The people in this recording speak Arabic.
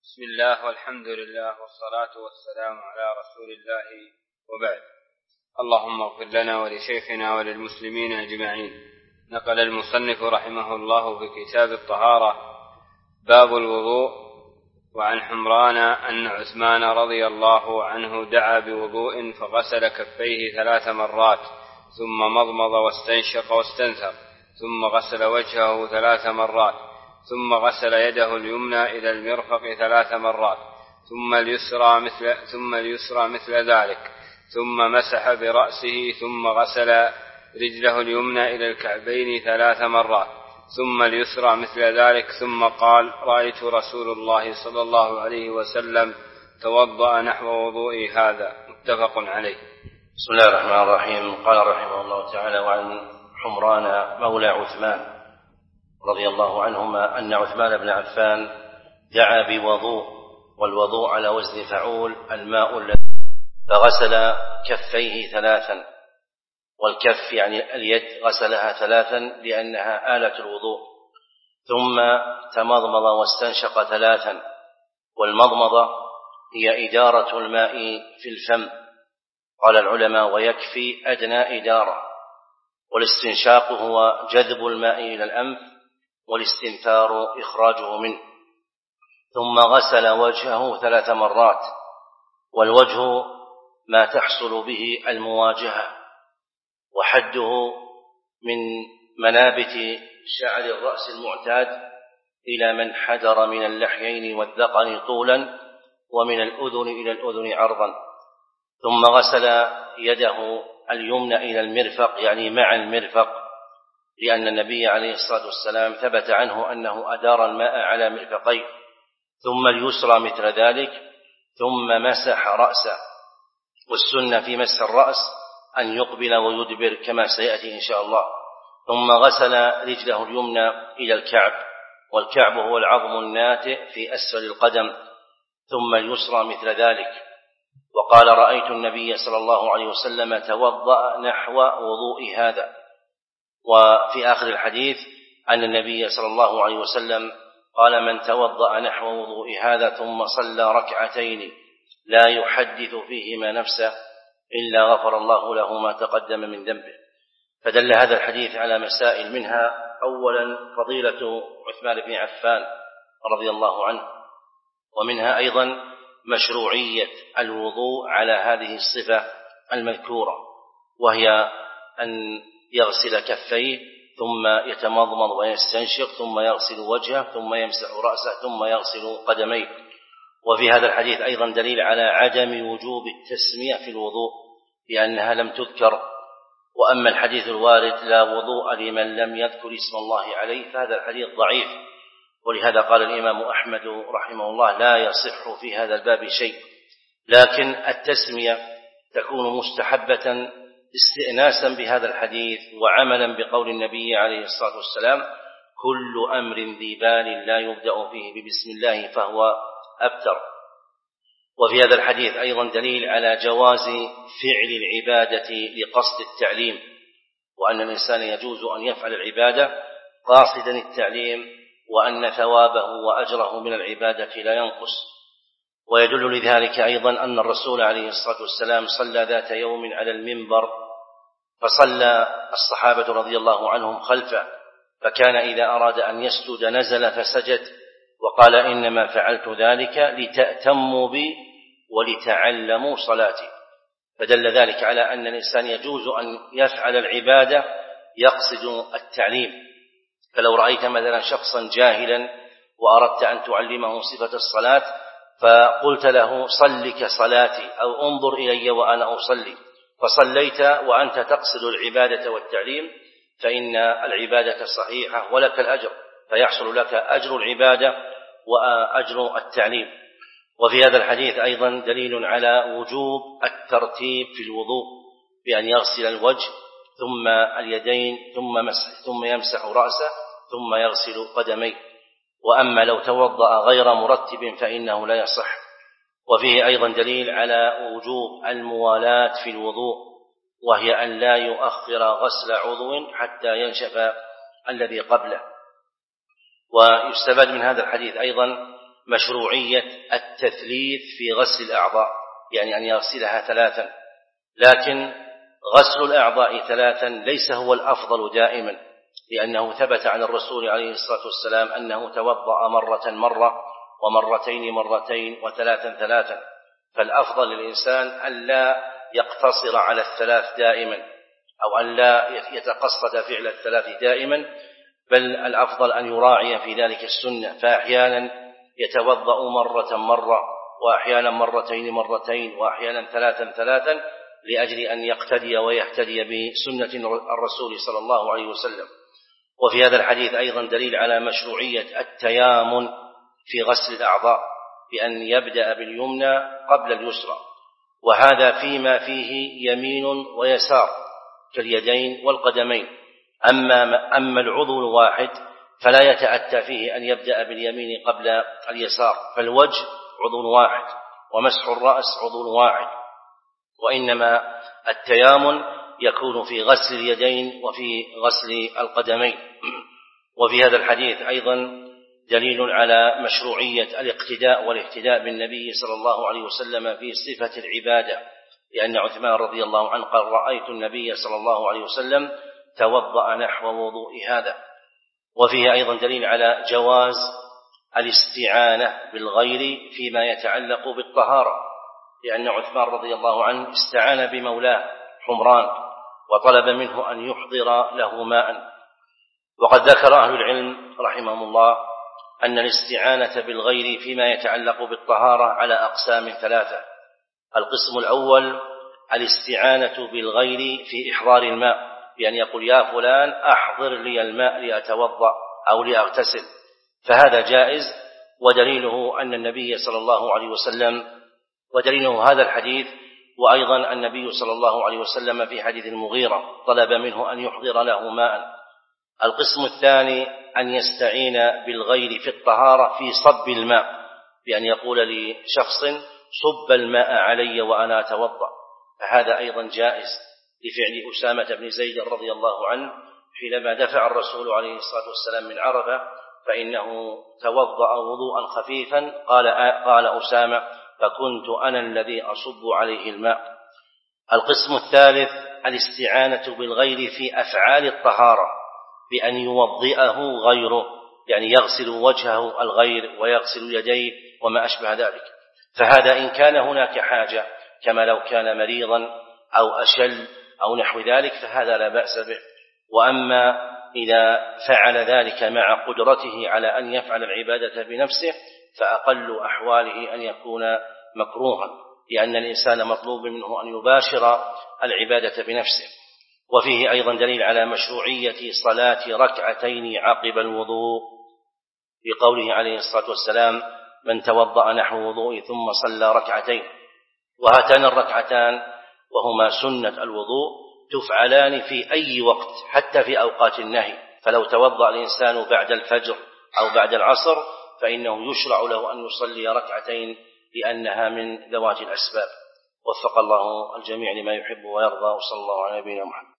بسم الله والحمد لله والصلاة والسلام على رسول الله وبعد. اللهم اغفر لنا ولشيخنا وللمسلمين أجمعين. نقل المصنف رحمه الله في كتاب الطهارة باب الوضوء وعن حمران أن عثمان رضي الله عنه دعا بوضوء فغسل كفيه 3 مرات ثم مضمض واستنشق واستنثر ثم غسل وجهه 3 مرات ثم غسل يده اليمنى إلى المرفق 3 مرات ثم اليسرى مثل ذلك ثم مسح برأسه ثم غسل رجله اليمنى إلى الكعبين 3 مرات ثم اليسرى مثل ذلك ثم قال: رأيت رسول الله صلى الله عليه وسلم توضأ نحو وضوئي هذا. متفق عليه. بسم الله الرحمن الرحيم. قال رحمه الله تعالى: وعن حمران مولى عثمان رضي الله عنهما أن عثمان بن عفان دعا بوضوء، والوضوء على وزن فعول الماء الذي، فغسل كفيه 3، والكف يعني اليد غسلها 3 لأنها آلة الوضوء، ثم تمضمض واستنشق 3، والمضمضة هي إدارة الماء في الفم، قال العلماء ويكفي أدنى إدارة، والاستنشاق هو جذب الماء إلى الأنف، والاستنثار إخراجه منه، ثم غسل وجهه 3 مرات، والوجه ما تحصل به المواجهة، وحده من منابت شعر الرأس المعتاد إلى من حدر من اللحيين والذقن طولا، ومن الأذن إلى الأذن عرضا، ثم غسل يده اليمنى إلى المرفق يعني مع المرفق، لأن النبي عليه الصلاة والسلام ثبت عنه أنه أدار الماء على مرفقيه، ثم اليسرى مثل ذلك، ثم مسح رأسه، والسنة في مسح الرأس أن يقبل ويدبر كما سيأتي إن شاء الله، ثم غسل رجله اليمنى إلى الكعب، والكعب هو العظم الناتئ في أسفل القدم، ثم اليسرى مثل ذلك. وقال: رأيت النبي صلى الله عليه وسلم توضأ نحو وضوء هذا. وفي آخر الحديث أن النبي صلى الله عليه وسلم قال: من توضأ نحو وضوء هذا ثم صلى 2 ركعتين لا يحدث فيهما نفسه إلا غفر الله له ما تقدم من ذنبه. فدل هذا الحديث على مسائل، منها أولا فضيلة عثمان بن عفان رضي الله عنه، ومنها أيضا مشروعية الوضوء على هذه الصفة المذكورة، وهي أن يغسل كفيه ثم يتمضمض ويستنشق ثم يغسل وجهه ثم يمسح رأسه ثم يغسل قدميه. وفي هذا الحديث أيضا دليل على عدم وجوب التسمية في الوضوء لأنها لم تذكر، وأما الحديث الوارد لا وضوء لمن لم يذكر اسم الله عليه فهذا الحديث ضعيف، ولهذا قال الإمام أحمد رحمه الله: لا يصح في هذا الباب شيء. لكن التسمية تكون مستحبة استئناسا بهذا الحديث وعملا بقول النبي عليه الصلاة والسلام: كل أمر ذي بال لا يبدأ فيه ببسم الله فهو أبتر. وفي هذا الحديث أيضا دليل على جواز فعل العبادة لقصد التعليم، وأن الإنسان يجوز أن يفعل العبادة قاصدا التعليم، وأن ثوابه وأجره من العبادة لا ينقص. ويدل لذلك أيضا أن الرسول عليه الصلاة والسلام صلى ذات يوم على المنبر، فصلى الصحابة رضي الله عنهم خلفه، فكان إذا أراد أن يسجد نزل فسجد، وقال: إنما فعلت ذلك لتأتموا بي ولتعلموا صلاتي. فدل ذلك على أن الإنسان يجوز أن يفعل العبادة يقصد التعليم. فلو رأيت مثلا شخصا جاهلا وأردت أن تعلمه صفة الصلاة فقلت له: صل كصلاتي، أو انظر إلي وأنا أصلي، فصليت وأنت تقصد العبادة والتعليم، فإن العبادة صحيحة ولك الأجر، فيحصل لك أجر العبادة وأجر التعليم. وفي هذا الحديث أيضا دليل على وجوب الترتيب في الوضوء، بأن يغسل الوجه ثم اليدين ثم يمسح رأسه ثم يغسل قدميه. وأما لو توضأ غير مرتب فإنه لا يصح. وفيه أيضا دليل على وجوب الموالاة في الوضوء، وهي أن لا يؤخر غسل عضو حتى ينشف الذي قبله. ويستفاد من هذا الحديث أيضا مشروعية التثليث في غسل الأعضاء، يعني أن يغسلها 3، لكن غسل الأعضاء 3 ليس هو الأفضل دائما، لأنه ثبت عن الرسول عليه الصلاة والسلام أنه توضأ مرة ومرتين و3 فالأفضل للإنسان أن لا يقتصر على 3 دائما، أو أن لا يتقصد فعل 3 دائما، بل الأفضل أن يراعي في ذلك السنة، فأحيانا يتوضأ مرة وأحيانا مرتين وأحيانا 3 لأجل أن يقتدي ويهتدي بسنة الرسول صلى الله عليه وسلم. وفي هذا الحديث أيضا دليل على مشروعية التيامن في غسل الأعضاء، بأن يبدأ باليمنى قبل اليسرى، وهذا فيما فيه يمين ويسار كاليدين والقدمين. أما العضو الواحد فلا يتأتى فيه أن يبدأ باليمين قبل اليسار، فالوجه عضو واحد ومسح الرأس عضو واحد، وإنما التيامن يكون في غسل اليدين وفي غسل القدمين. وفي هذا الحديث أيضا دليل على مشروعية الاقتداء والاهتداء بالنبي صلى الله عليه وسلم في صفة العبادة، لأن عثمان رضي الله عنه قال: رأيت النبي صلى الله عليه وسلم توضأ نحو وضوء هذا. وفيه أيضا دليل على جواز الاستعانة بالغير فيما يتعلق بالطهارة، لأن عثمان رضي الله عنه استعان بمولاه حمران وطلب منه أن يحضر له ماء. وقد ذكر أهل العلم رحمهم الله أن الاستعانة بالغير فيما يتعلق بالطهارة على أقسام 3. القسم الأول الاستعانة بالغير في إحضار الماء، بأن يقول: يا فلان أحضر لي الماء لأتوضأ أو لأغتسل، فهذا جائز، ودليله أن النبي صلى الله عليه وسلم، ودليله هذا الحديث، وأيضا النبي صلى الله عليه وسلم في حديث المغيرة طلب منه أن يحضر له ماء. القسم الثاني أن يستعين بالغير في الطهارة في صب الماء، بأن يقول لشخص: صب الماء علي وأنا أتوضأ، فهذا أيضا جائز، لفعل أسامة بن زيد رضي الله عنه حينما دفع الرسول عليه الصلاة والسلام من عرفة، فإنه توضأ وضوءا خفيفا، قال أسامة: فكنت أنا الذي أصب عليه الماء. القسم الثالث الاستعانة بالغير في أفعال الطهارة، بأن يوضئه غيره، يعني يغسل وجهه الغير ويغسل يديه وما أشبه ذلك، فهذا إن كان هناك حاجة، كما لو كان مريضا أو أشل أو نحو ذلك، فهذا لا بأس به. وأما إذا فعل ذلك مع قدرته على أن يفعل العبادة بنفسه، فأقل أحواله أن يكون مكروها، لأن الإنسان مطلوب منه أن يباشر العبادة بنفسه. وفيه أيضا دليل على مشروعية صلاة 2 عقب الوضوء، بقوله عليه الصلاة والسلام: من توضأ نحو وضوء ثم صلى 2، وهاتان 2 وهما سنة الوضوء تفعلان في أي وقت حتى في أوقات النهي، فلو توضأ الإنسان بعد الفجر أو بعد العصر فإنه يشرع له أن يصلي 2 لأنها من ذوات الأسباب. وفق الله الجميع لما يحب ويرضى، وصلى الله على نبينا محمد.